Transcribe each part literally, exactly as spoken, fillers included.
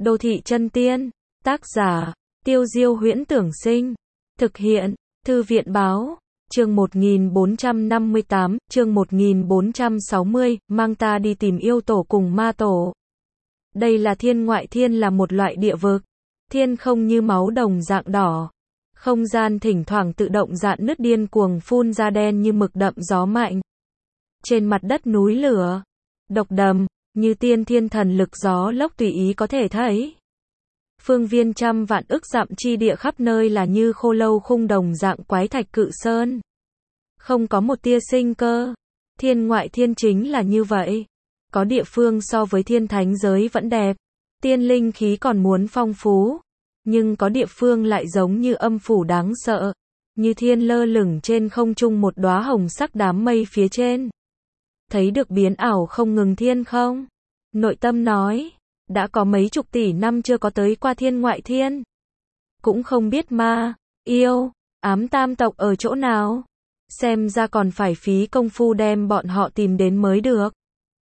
Đô thị chân tiên, tác giả, Tiêu Diêu Huyễn Tưởng Sinh, thực hiện, Thư viện Báo, chương một nghìn bốn trăm năm mươi tám, chương một nghìn bốn trăm sáu mươi, mang ta đi tìm yêu tổ cùng ma tổ. Đây là thiên ngoại thiên, là một loại địa vực, thiên không như máu đồng dạng đỏ. Không gian thỉnh thoảng tự động rạn nứt điên cuồng phun ra đen như mực đậm gió mạnh. Trên mặt đất núi lửa, độc đầm, như tiên thiên thần lực gió lốc tùy ý có thể thấy. Phương viên trăm vạn ức dặm chi địa khắp nơi là như khô lâu khung đồng dạng quái thạch cự sơn. Không có một tia sinh cơ. Thiên ngoại thiên chính là như vậy. Có địa phương so với thiên thánh giới vẫn đẹp. Tiên linh khí còn muốn phong phú. Nhưng có địa phương lại giống như âm phủ đáng sợ. Như thiên lơ lửng trên không trung một đóa hồng sắc đám mây phía trên. Thấy được biến ảo không ngừng thiên không? Nội tâm nói, đã có mấy chục tỷ năm chưa có tới qua thiên ngoại thiên. Cũng không biết ma, yêu, ám tam tộc ở chỗ nào. Xem ra còn phải phí công phu đem bọn họ tìm đến mới được.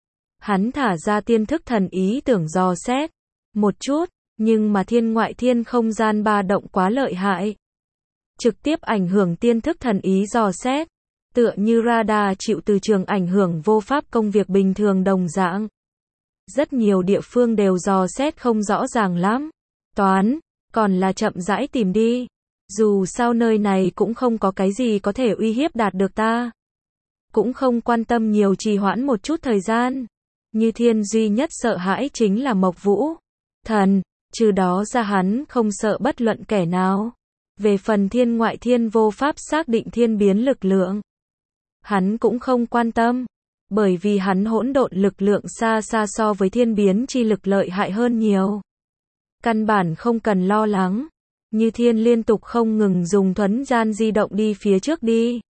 Hắn thả ra tiên thức thần ý tưởng dò xét. Một chút, nhưng mà thiên ngoại thiên không gian ba động quá lợi hại. Trực tiếp ảnh hưởng tiên thức thần ý dò xét. Tựa như radar chịu từ trường ảnh hưởng vô pháp công việc bình thường đồng dạng. Rất nhiều địa phương đều dò xét không rõ ràng lắm. Toán, còn là chậm rãi tìm đi. Dù sao nơi này cũng không có cái gì có thể uy hiếp đạt được ta. Cũng không quan tâm nhiều, trì hoãn một chút thời gian. Như thiên duy nhất sợ hãi chính là Mộc Vũ Thần, trừ đó ra hắn không sợ bất luận kẻ nào. Về phần thiên ngoại thiên vô pháp xác định thiên biến lực lượng, hắn cũng không quan tâm, bởi vì hắn hỗn độn lực lượng xa xa so với thiên biến chi lực lợi hại hơn nhiều. Căn bản không cần lo lắng. Như thiên liên tục không ngừng dùng thuấn gian di động đi phía trước đi.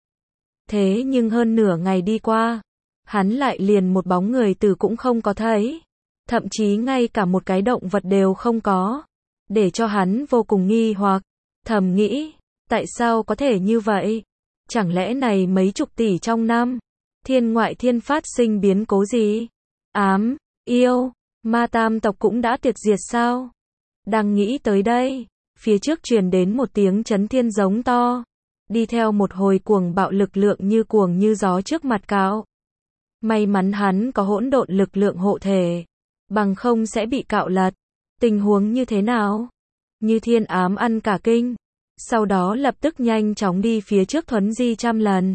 Thế nhưng hơn nửa ngày đi qua, hắn lại liền một bóng người từ cũng không có thấy. Thậm chí ngay cả một cái động vật đều không có. Để cho hắn vô cùng nghi hoặc, thầm nghĩ, tại sao có thể như vậy? Chẳng lẽ này mấy chục tỷ trong năm, thiên ngoại thiên phát sinh biến cố gì? Ám, yêu, ma tam tộc cũng đã tuyệt diệt sao? Đang nghĩ tới đây, phía trước truyền đến một tiếng chấn thiên giống to. Đi theo một hồi cuồng bạo lực lượng như cuồng như gió trước mặt cạo. May mắn hắn có hỗn độn lực lượng hộ thể. Bằng không sẽ bị cạo lật. Tình huống như thế nào? Như thiên ám ăn cả kinh. Sau đó lập tức nhanh chóng đi phía trước thuấn di trăm lần.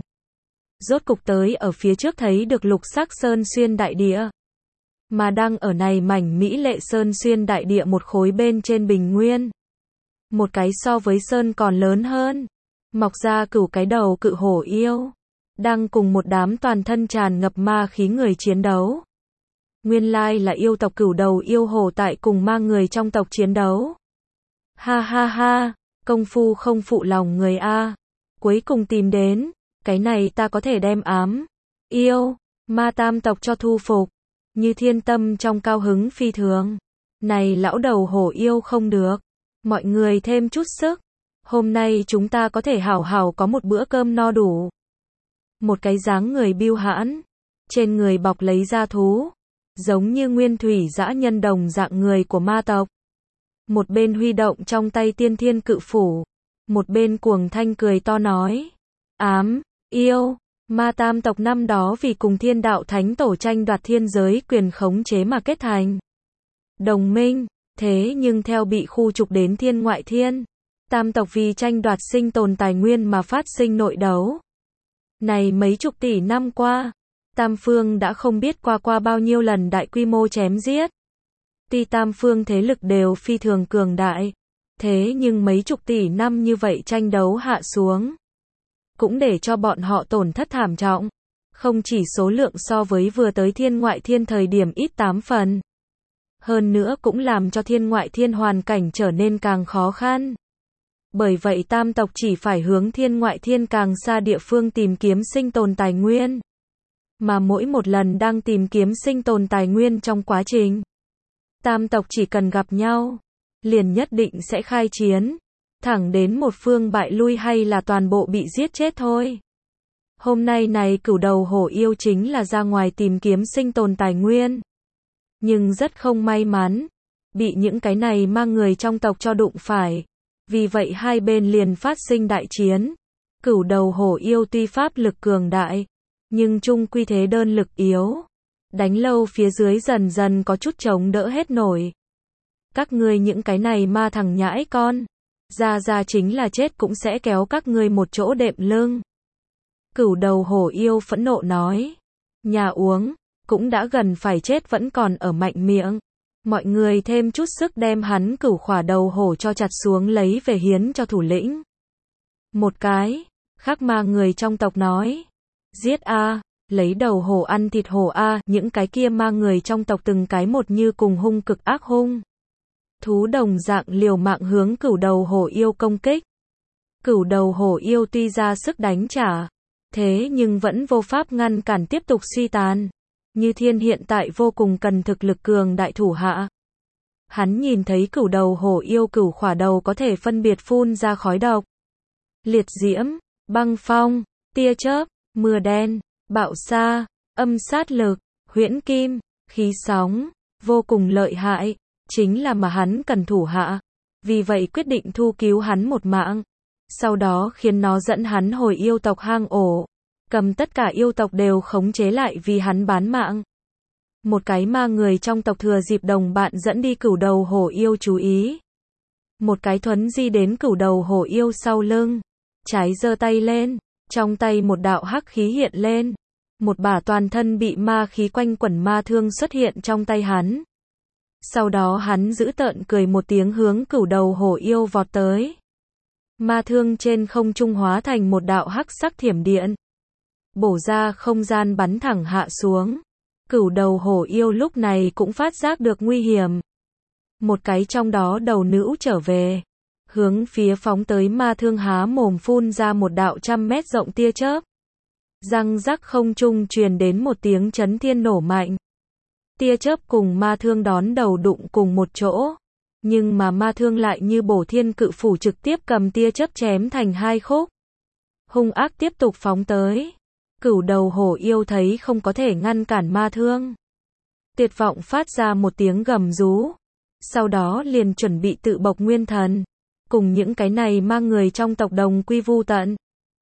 Rốt cục tới ở phía trước thấy được lục sắc sơn xuyên đại địa. Mà đang ở này mảnh mỹ lệ sơn xuyên đại địa một khối bên trên bình nguyên. Một cái so với sơn còn lớn hơn. Mọc ra cửu cái đầu cự hổ yêu. Đang cùng một đám toàn thân tràn ngập ma khí người chiến đấu. Nguyên lai là yêu tộc cửu đầu yêu hổ tại cùng ma người trong tộc chiến đấu. Ha ha ha, công phu không phụ lòng người a. Cuối cùng tìm đến, cái này ta có thể đem ám, yêu, ma tam tộc cho thu phục. Như thiên tâm trong cao hứng phi thường. Này lão đầu hổ yêu không được. Mọi người thêm chút sức. Hôm nay chúng ta có thể hảo hảo có một bữa cơm no đủ. Một cái dáng người biêu hãn. Trên người bọc lấy da thú. Giống như nguyên thủy dã nhân đồng dạng người của ma tộc. Một bên huy động trong tay tiên thiên cự phủ. Một bên cuồng thanh cười to nói. Ám, yêu, ma tam tộc năm đó vì cùng thiên đạo thánh tổ tranh đoạt thiên giới quyền khống chế mà kết thành đồng minh. Thế nhưng theo bị khu trục đến thiên ngoại thiên, tam tộc vì tranh đoạt sinh tồn tài nguyên mà phát sinh nội đấu. Này mấy chục tỷ năm qua, tam phương đã không biết qua qua bao nhiêu lần đại quy mô chém giết. Tuy tam phương thế lực đều phi thường cường đại, thế nhưng mấy chục tỷ năm như vậy tranh đấu hạ xuống, cũng để cho bọn họ tổn thất thảm trọng. Không chỉ số lượng so với vừa tới thiên ngoại thiên thời điểm ít tám phần. Hơn nữa cũng làm cho thiên ngoại thiên hoàn cảnh trở nên càng khó khăn. Bởi vậy tam tộc chỉ phải hướng thiên ngoại thiên càng xa địa phương tìm kiếm sinh tồn tài nguyên. Mà mỗi một lần đang tìm kiếm sinh tồn tài nguyên trong quá trình, tam tộc chỉ cần gặp nhau, liền nhất định sẽ khai chiến. Thẳng đến một phương bại lui hay là toàn bộ bị giết chết thôi. Hôm nay này cửu đầu hổ yêu chính là ra ngoài tìm kiếm sinh tồn tài nguyên. Nhưng rất không may mắn, bị những cái này ma người trong tộc cho đụng phải. Vì vậy hai bên liền phát sinh đại chiến. Cửu đầu hổ yêu tuy pháp lực cường đại, nhưng chung quy thế đơn lực yếu. Đánh lâu phía dưới dần dần có chút chống đỡ hết nổi. Các ngươi những cái này ma thằng nhãi con, ra ra chính là chết cũng sẽ kéo các ngươi một chỗ đệm lưng. Cửu đầu hổ yêu phẫn nộ nói. Nhà uống, cũng đã gần phải chết vẫn còn ở mạnh miệng. Mọi người thêm chút sức đem hắn cửu khỏa đầu hổ cho chặt xuống lấy về hiến cho thủ lĩnh. Một cái, khác ma người trong tộc nói. Giết a, lấy đầu hổ ăn thịt hổ a, những cái kia ma người trong tộc từng cái một như cùng hung cực ác hung. Thú đồng dạng liều mạng hướng cửu đầu hổ yêu công kích. Cửu đầu hổ yêu tuy ra sức đánh trả, thế nhưng vẫn vô pháp ngăn cản tiếp tục suy tàn. Như Thiên hiện tại vô cùng cần thực lực cường đại thủ hạ. Hắn nhìn thấy cửu đầu hổ yêu cửu khỏa đầu có thể phân biệt phun ra khói độc. Liệt diễm, băng phong, tia chớp, mưa đen, bạo sa, âm sát lực, huyễn kim, khí sóng, vô cùng lợi hại, chính là mà hắn cần thủ hạ. Vì vậy quyết định thu cứu hắn một mạng. Sau đó khiến nó dẫn hắn hồi yêu tộc hang ổ. Cầm tất cả yêu tộc đều khống chế lại vì hắn bán mạng. Một cái ma người trong tộc thừa dịp đồng bạn dẫn đi cửu đầu hổ yêu chú ý. Một cái thuấn di đến cửu đầu hổ yêu sau lưng. Trái giơ tay lên, trong tay một đạo hắc khí hiện lên. Một bả toàn thân bị ma khí quanh quẩn ma thương xuất hiện trong tay hắn. Sau đó hắn giữ tợn cười một tiếng hướng cửu đầu hổ yêu vọt tới. Ma thương trên không trung hóa thành một đạo hắc sắc thiểm điện. Bổ ra không gian bắn thẳng hạ xuống. Cửu đầu hổ yêu lúc này cũng phát giác được nguy hiểm. Một cái trong đó đầu nữ trở về. Hướng phía phóng tới ma thương há mồm phun ra một đạo trăm mét rộng tia chớp. Răng rắc không trung truyền đến một tiếng chấn thiên nổ mạnh. Tia chớp cùng ma thương đón đầu đụng cùng một chỗ. Nhưng mà ma thương lại như bổ thiên cự phủ trực tiếp cầm tia chớp chém thành hai khúc. Hung ác tiếp tục phóng tới. Cửu đầu hổ yêu thấy không có thể ngăn cản ma thương. Tuyệt vọng phát ra một tiếng gầm rú. Sau đó liền chuẩn bị tự bộc nguyên thần. Cùng những cái này ma người trong tộc đồng quy vu tận.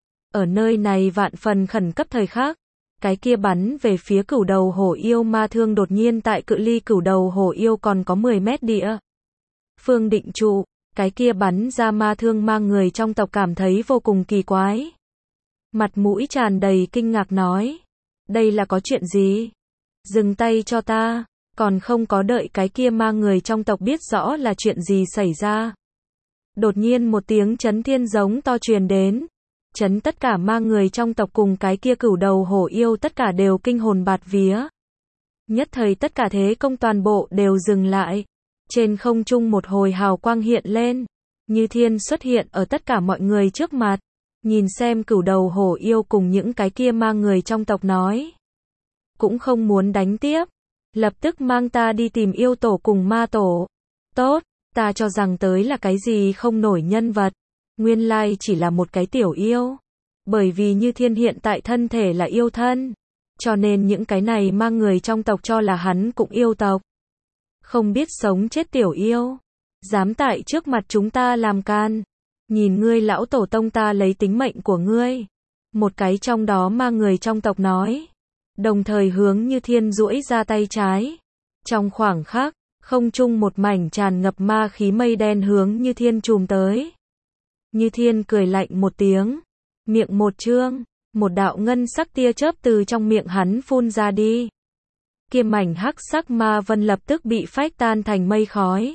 Ở nơi này vạn phần khẩn cấp thời khắc. Cái kia bắn về phía cửu đầu hổ yêu ma thương đột nhiên tại cự ly cửu đầu hổ yêu còn có mười mét địa. Phương định trụ, cái kia bắn ra ma thương ma người trong tộc cảm thấy vô cùng kỳ quái. Mặt mũi tràn đầy kinh ngạc nói. Đây là có chuyện gì? Dừng tay cho ta. Còn không có đợi cái kia ma người trong tộc biết rõ là chuyện gì xảy ra. Đột nhiên một tiếng chấn thiên giống to truyền đến. Chấn tất cả ma người trong tộc cùng cái kia cửu đầu hổ yêu tất cả đều kinh hồn bạt vía. Nhất thời tất cả thế công toàn bộ đều dừng lại. Trên không trung một hồi hào quang hiện lên. Như Thiên xuất hiện ở tất cả mọi người trước mặt. Nhìn xem cửu đầu hổ yêu cùng những cái kia ma người trong tộc nói. Cũng không muốn đánh tiếp. Lập tức mang ta đi tìm yêu tổ cùng ma tổ. Tốt, ta cho rằng tới là cái gì không nổi nhân vật. Nguyên lai chỉ là một cái tiểu yêu. Bởi vì Như Thiên hiện tại thân thể là yêu thân. Cho nên những cái này ma người trong tộc cho là hắn cũng yêu tộc. Không biết sống chết tiểu yêu. Dám tại trước mặt chúng ta làm can. Nhìn ngươi lão tổ tông ta lấy tính mệnh của ngươi. Một cái trong đó ma người trong tộc nói. Đồng thời hướng Như Thiên duỗi ra tay trái. Trong khoảng khắc, không trung một mảnh tràn ngập ma khí mây đen hướng Như Thiên trùm tới. Như Thiên cười lạnh một tiếng. Miệng một trương. Một đạo ngân sắc tia chớp từ trong miệng hắn phun ra đi. Kia mảnh hắc sắc ma vân lập tức bị phách tan thành mây khói.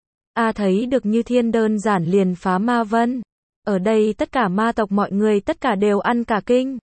A thấy được Như Thiên đơn giản liền phá ma vân. Ở đây tất cả ma tộc mọi người tất cả đều ăn cả kinh.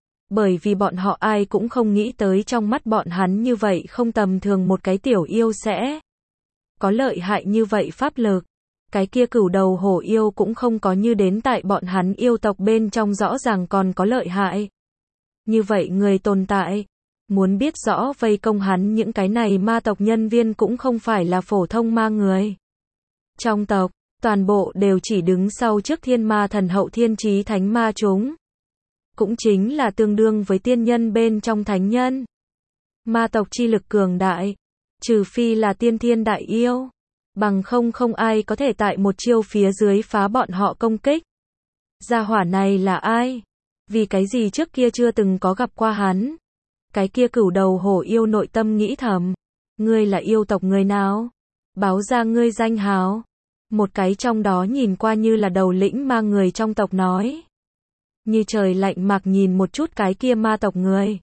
Bởi vì bọn họ ai cũng không nghĩ tới trong mắt bọn hắn như vậy không tầm thường một cái tiểu yêu sẽ có lợi hại như vậy pháp lực. Cái kia cửu đầu hổ yêu cũng không có như đến tại bọn hắn yêu tộc bên trong rõ ràng còn có lợi hại. Như vậy người tồn tại. Muốn biết rõ vây công hắn những cái này ma tộc nhân viên cũng không phải là phổ thông ma người. Trong tộc, toàn bộ đều chỉ đứng sau trước thiên ma thần hậu thiên chí thánh ma chúng. Cũng chính là tương đương với tiên nhân bên trong thánh nhân. Ma tộc chi lực cường đại. Trừ phi là tiên thiên đại yêu. Bằng không không ai có thể tại một chiêu phía dưới phá bọn họ công kích. Gia hỏa này là ai? Vì cái gì trước kia chưa từng có gặp qua hắn? Cái kia cửu đầu hổ yêu nội tâm nghĩ thầm. Ngươi là yêu tộc người nào? Báo ra ngươi danh hào. Một cái trong đó nhìn qua như là đầu lĩnh ma người trong tộc nói. Như trời lạnh mặc nhìn một chút cái kia ma tộc người.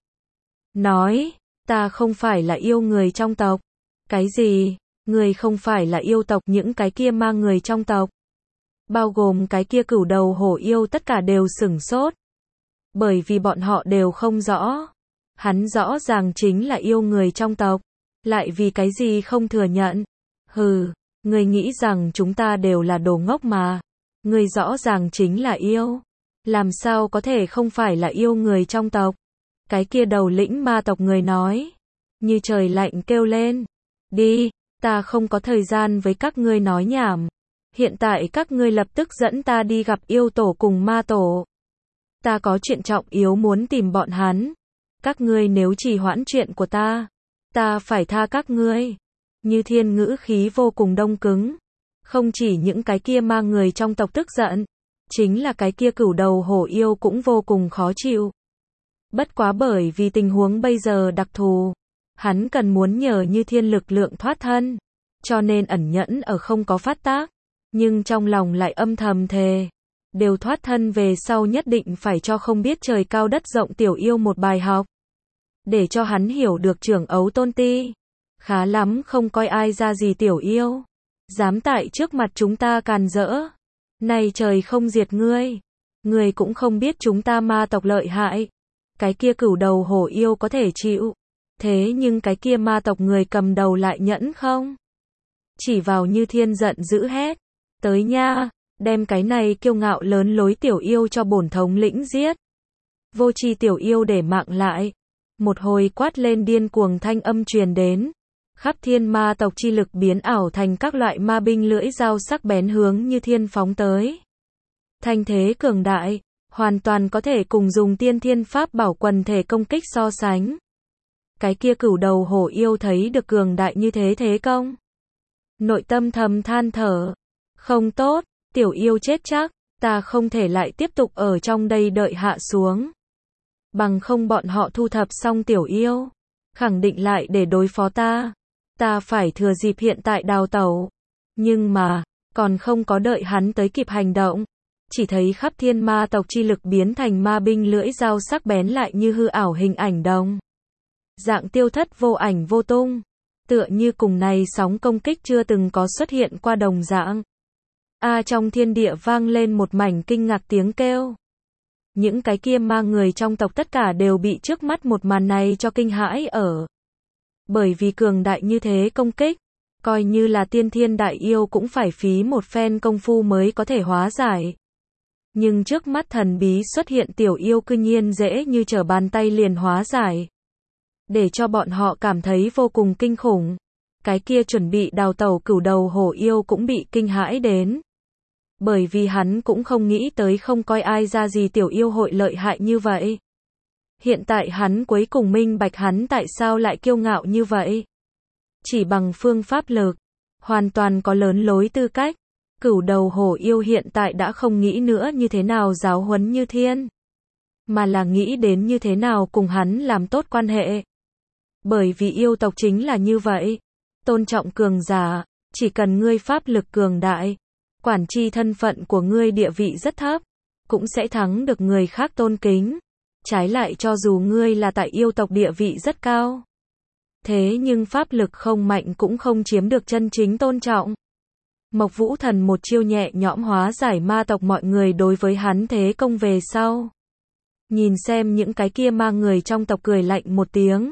Nói, ta không phải là yêu người trong tộc. Cái gì? Người không phải là yêu tộc những cái kia ma người trong tộc. Bao gồm cái kia cửu đầu hổ yêu tất cả đều sửng sốt. Bởi vì bọn họ đều không rõ. Hắn rõ ràng chính là yêu người trong tộc. Lại vì cái gì không thừa nhận. Hừ, người nghĩ rằng chúng ta đều là đồ ngốc mà. Người rõ ràng chính là yêu. Làm sao có thể không phải là yêu người trong tộc. Cái kia đầu lĩnh ma tộc người nói. Như trời lạnh kêu lên. Đi, ta không có thời gian với các ngươi nói nhảm. Hiện tại các ngươi lập tức dẫn ta đi gặp yêu tổ cùng ma tổ. Ta có chuyện trọng yếu muốn tìm bọn hắn. Các ngươi nếu trì hoãn chuyện của ta, ta phải tha các ngươi. Như Thiên ngữ khí vô cùng đông cứng. Không chỉ những cái kia ma người trong tộc tức giận, chính là cái kia cửu đầu hổ yêu cũng vô cùng khó chịu. Bất quá bởi vì tình huống bây giờ đặc thù, hắn cần muốn nhờ Như Thiên lực lượng thoát thân, cho nên ẩn nhẫn ở không có phát tác, nhưng trong lòng lại âm thầm thề, đều thoát thân về sau nhất định phải cho không biết trời cao đất rộng tiểu yêu một bài học, để cho hắn hiểu được trưởng ấu tôn ti. Khá lắm không coi ai ra gì tiểu yêu, dám tại trước mặt chúng ta càn rỡ. Này trời không diệt ngươi, ngươi cũng không biết chúng ta ma tộc lợi hại. Cái kia cửu đầu hổ yêu có thể chịu, thế nhưng cái kia ma tộc người cầm đầu lại nhẫn không? Chỉ vào Như Thiên giận dữ hét, tới nha, đem cái này kiêu ngạo lớn lối tiểu yêu cho bổn thống lĩnh giết. Vô tri tiểu yêu để mạng lại, một hồi quát lên điên cuồng thanh âm truyền đến. Khắp thiên ma tộc chi lực biến ảo thành các loại ma binh lưỡi dao sắc bén hướng Như Thiên phóng tới. Thanh thế cường đại, hoàn toàn có thể cùng dùng tiên thiên pháp bảo quần thể công kích so sánh. Cái kia cửu đầu hổ yêu thấy được cường đại như thế thế công. Nội tâm thầm than thở. Không tốt, tiểu yêu chết chắc, ta không thể lại tiếp tục ở trong đây đợi hạ xuống. Bằng không bọn họ thu thập xong tiểu yêu, khẳng định lại để đối phó ta. Ta phải thừa dịp hiện tại đào tẩu. Nhưng mà, còn không có đợi hắn tới kịp hành động. Chỉ thấy khắp thiên ma tộc chi lực biến thành ma binh lưỡi dao sắc bén lại như hư ảo hình ảnh đồng dạng tiêu thất vô ảnh vô tung. Tựa như cùng này sóng công kích chưa từng có xuất hiện qua đồng dạng. A à, trong thiên địa vang lên một mảnh kinh ngạc tiếng kêu. Những cái kia ma người trong tộc tất cả đều bị trước mắt một màn này cho kinh hãi ở. Bởi vì cường đại như thế công kích, coi như là tiên thiên đại yêu cũng phải phí một phen công phu mới có thể hóa giải. Nhưng trước mắt thần bí xuất hiện tiểu yêu cư nhiên dễ như trở bàn tay liền hóa giải. Để cho bọn họ cảm thấy vô cùng kinh khủng. Cái kia chuẩn bị đào tẩu cửu đầu hổ yêu cũng bị kinh hãi đến. Bởi vì hắn cũng không nghĩ tới không coi ai ra gì tiểu yêu hội lợi hại như vậy. Hiện tại hắn cuối cùng minh bạch hắn tại sao lại kiêu ngạo như vậy. Chỉ bằng phương pháp lực, hoàn toàn có lớn lối tư cách. Cửu đầu hổ yêu hiện tại đã không nghĩ nữa như thế nào giáo huấn Như Thiên, mà là nghĩ đến như thế nào cùng hắn làm tốt quan hệ. Bởi vì yêu tộc chính là như vậy, tôn trọng cường giả, chỉ cần ngươi pháp lực cường đại, quản chi thân phận của ngươi địa vị rất thấp, cũng sẽ thắng được người khác tôn kính. Trái lại cho dù ngươi là tại yêu tộc địa vị rất cao, thế nhưng pháp lực không mạnh cũng không chiếm được chân chính tôn trọng. Mộc Vũ Thần một chiêu nhẹ nhõm hóa giải ma tộc mọi người đối với hắn thế công về sau. Nhìn xem những cái kia ma người trong tộc cười lạnh một tiếng.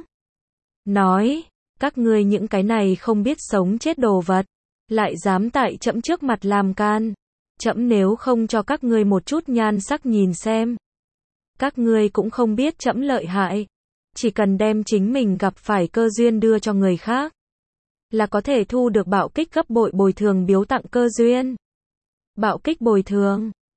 Nói, các ngươi những cái này không biết sống chết đồ vật, lại dám tại trẫm trước mặt làm can. Trẫm nếu không cho các ngươi một chút nhan sắc nhìn xem. Các ngươi cũng không biết trẫm lợi hại. Chỉ cần đem chính mình gặp phải cơ duyên đưa cho người khác, là có thể thu được bạo kích gấp bội bồi thường biếu tặng cơ duyên. Bạo kích bồi thường.